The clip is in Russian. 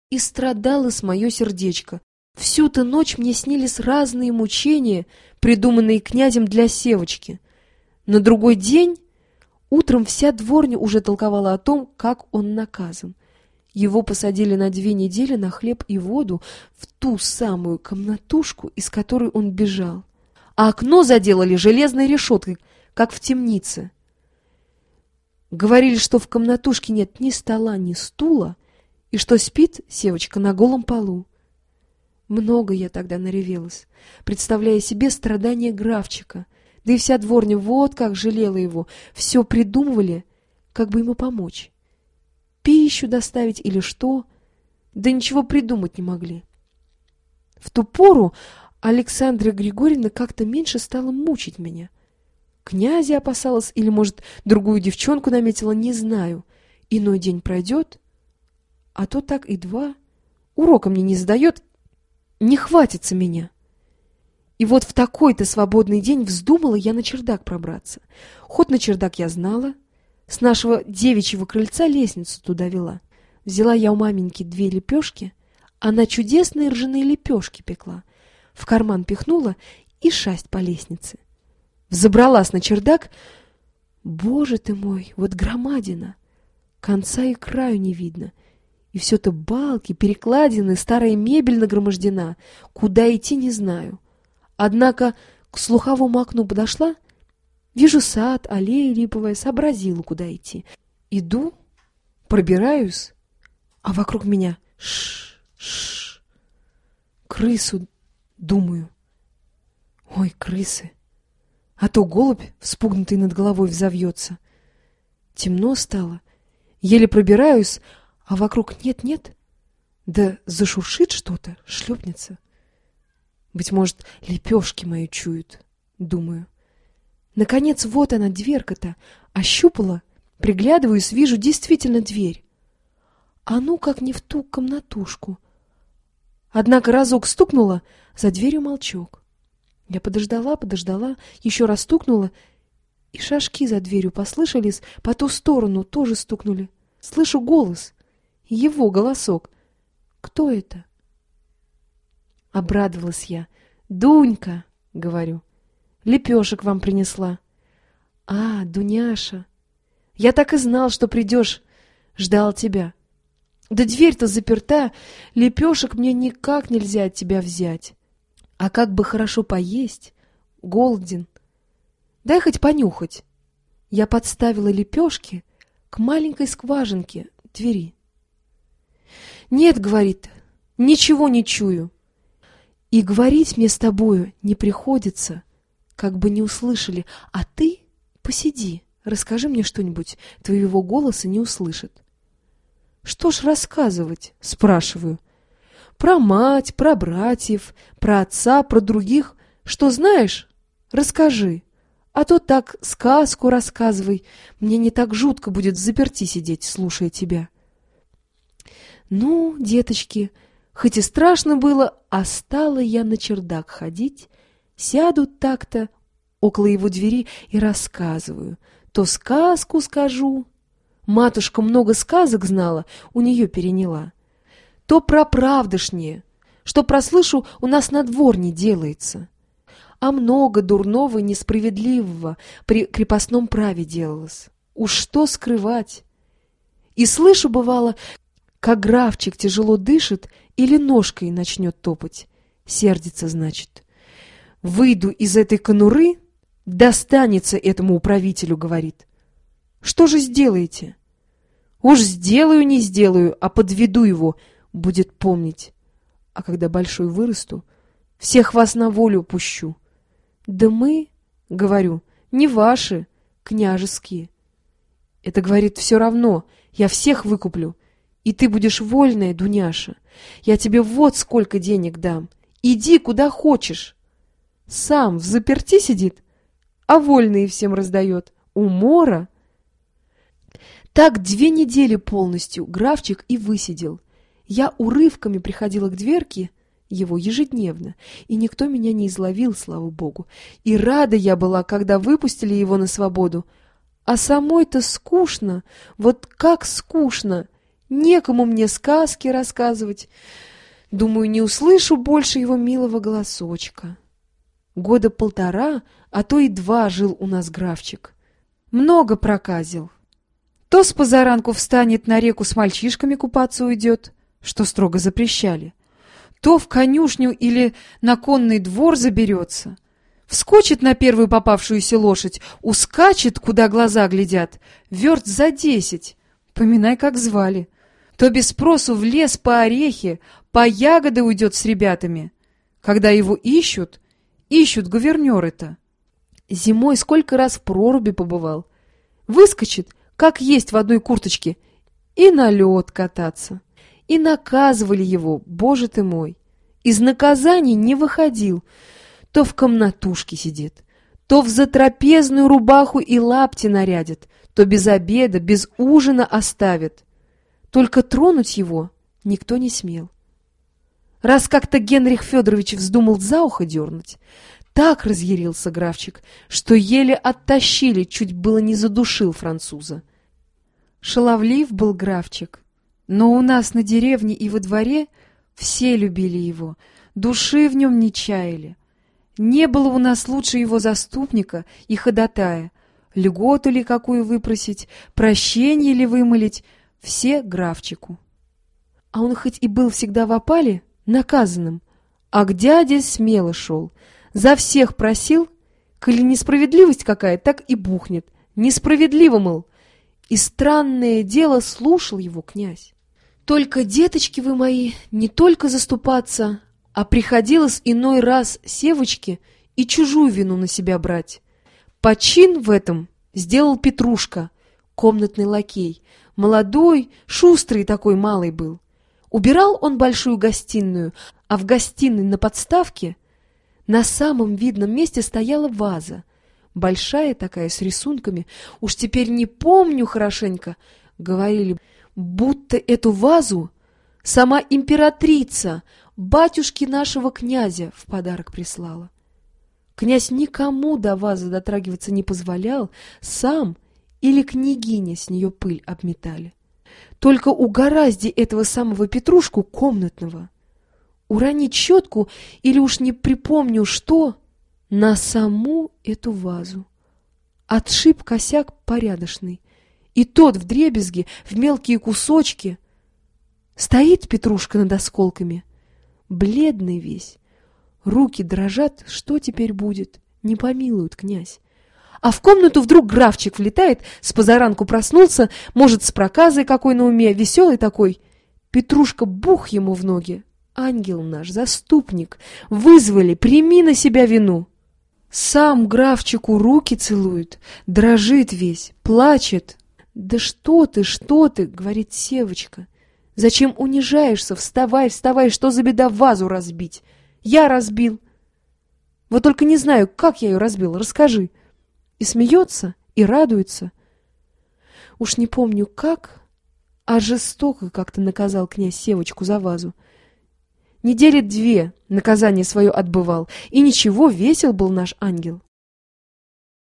И страдалось мое сердечко. Всю-то ночь мне снились разные мучения, придуманные князем для Севочки. На другой день утром вся дворня уже толковала о том, как он наказан. Его посадили на 2 недели на хлеб и воду в ту самую комнатушку, из которой он бежал. А окно заделали железной решеткой, как в темнице. Говорили, что в комнатушке нет ни стола, ни стула, и что спит Севочка на голом полу. Много я тогда наревелась, представляя себе страдания графчика, да и вся дворня вот как жалела его, все придумывали, как бы ему помочь. Пищу доставить или что, да ничего придумать не могли. В ту пору Александра Григорьевна как-то меньше стала мучить меня. Князя опасалась или, может, другую девчонку наметила, не знаю. Иной день пройдет, а то так и 2. Урока мне не сдает, не хватится меня. И вот в такой-то свободный день вздумала я на чердак пробраться. Ход на чердак я знала. С нашего девичьего крыльца лестницу туда вела. Взяла я у маменьки 2 лепешки. Она чудесные ржаные лепешки пекла. В карман пихнула и шасть по лестнице. Взобралась на чердак. Боже ты мой, вот громадина! Конца и краю не видно. И все-то балки, перекладины, старая мебель нагромождена. Куда идти, не знаю. Однако к слуховому окну подошла. Вижу сад, аллея липовая, сообразила, куда идти. Иду, пробираюсь, а вокруг меня ш-ш. Крысу, думаю. Ой, крысы. А то голубь, вспугнутый над головой, взовьется. Темно стало. Еле пробираюсь, а вокруг нет-нет. Да зашуршит что-то, шлепнется. Быть может, лепешки мои чуют, думаю. Наконец, вот она, дверка-то. Ощупала, приглядываюсь, вижу действительно дверь. А ну, как не в ту комнатушку. Однако разок стукнула, за дверью молчок. Я подождала, еще раз стукнула, и шажки за дверью послышались, по ту сторону тоже стукнули. Слышу голос, его голосок. Кто это? Обрадовалась я. «Дунька», — говорю, — «лепешек вам принесла». «А, Дуняша, я так и знал, что придешь, ждал тебя. Да дверь-то заперта, лепешек мне никак нельзя от тебя взять. А как бы хорошо поесть, голоден. Дай хоть понюхать». Я подставила лепешки к маленькой скважинке двери. «Нет, — говорит, — ничего не чую. И говорить мне с тобою не приходится, как бы не услышали. А ты посиди, расскажи мне что-нибудь, твоего голоса не услышат». «Что ж рассказывать?» — спрашиваю. «Про мать, про братьев, про отца, про других. Что знаешь, расскажи. А то так сказку рассказывай. Мне не так жутко будет взаперти сидеть, слушая тебя». Ну, деточки, хоть и страшно было, а стала я на чердак ходить, сяду так-то около его двери и рассказываю. То сказку скажу. Матушка много сказок знала, у нее переняла. То про правдышнее, что прослышу, у нас на дворне делается. А много дурного и несправедливого при крепостном праве делалось. Уж что скрывать. И слышу, бывало, как графчик тяжело дышит или ножкой начнет топать. Сердится, значит. «Выйду из этой конуры, достанется этому управителю», — говорит. «Что же сделаете?» «Уж сделаю, не сделаю, а подведу его, будет помнить. А когда большой вырасту, всех вас на волю пущу». «Да мы, — говорю, — не ваши, княжеские». «Это, — говорит, — все равно, я всех выкуплю. И ты будешь вольная, Дуняша. Я тебе вот сколько денег дам. Иди куда хочешь». Сам взаперти сидит, а вольные всем раздает. Умора. Так 2 недели полностью графчик и высидел. Я урывками приходила к дверке его ежедневно, и никто меня не изловил, слава богу. И рада я была, когда выпустили его на свободу. А самой-то скучно, вот как скучно. некому мне сказки рассказывать. Думаю, не услышу больше его милого голосочка. Года 1,5, а то и 2 жил у нас графчик. Много проказил. То с позаранку встанет на реку с мальчишками купаться уйдет, что строго запрещали, то в конюшню или на конный двор заберется, вскочит на первую попавшуюся лошадь, ускачет, куда глаза глядят, верст за 10, поминай, как звали, то без спросу в лес по орехи, по ягоды уйдет с ребятами. Когда его ищут гувернеры-то. Зимой сколько раз в проруби побывал. Выскочит, как есть в одной курточке, и на лед кататься. И наказывали его, боже ты мой. Из наказаний не выходил. То в комнатушке сидит, то в затрапезную рубаху и лапти нарядит, то без обеда, без ужина оставит. Только тронуть его никто не смел. Раз как-то Генрих Федорович вздумал за ухо дернуть, так разъярился графчик, что еле оттащили, чуть было не задушил француза. Шаловлив был графчик, но у нас на деревне и во дворе все любили его, души в нем не чаяли. Не было у нас лучше его заступника и ходатая, льготу ли какую выпросить, прощение ли вымолить, все графчику. А он хоть и был всегда в опале, наказанным, а к дяде смело шел, за всех просил, коли несправедливость какая, так и бухнет, несправедливо, мол, и странное дело слушал его князь. Только, деточки вы мои, не только заступаться, а приходилось иной раз севочке и чужую вину на себя брать. Почин в этом сделал Петрушка, комнатный лакей, молодой, шустрый такой малый был. Убирал он большую гостиную, а в гостиной на подставке на самом видном месте стояла ваза, большая такая, с рисунками, уж теперь не помню хорошенько, говорили, будто эту вазу сама императрица, батюшки нашего князя, в подарок прислала. Князь никому до вазы дотрагиваться не позволял, сам или княгиня с нее пыль обметали. Только угоразди этого самого Петрушку комнатного уронить щетку или уж не припомню что на саму эту вазу. Отшиб косяк порядочный, и тот вдребезги, в мелкие кусочки. Стоит Петрушка над осколками, бледный весь, руки дрожат, что теперь будет, не помилует князь. А в комнату вдруг графчик влетает, с позаранку проснулся, может, с проказой какой на уме, веселый такой. Петрушка бух ему в ноги. Ангел наш, заступник, вызвали, прими на себя вину. Сам графчику руки целует, дрожит весь, плачет. «Да что ты, — говорит Севочка, — зачем унижаешься? Вставай, вставай, что за беда вазу разбить? Я разбил. Вот только не знаю, как я ее разбил, расскажи». И смеется, и радуется. Уж не помню как, а жестоко как-то наказал князь Севочку за вазу. 2 недели наказание свое отбывал, и ничего, весел был наш ангел.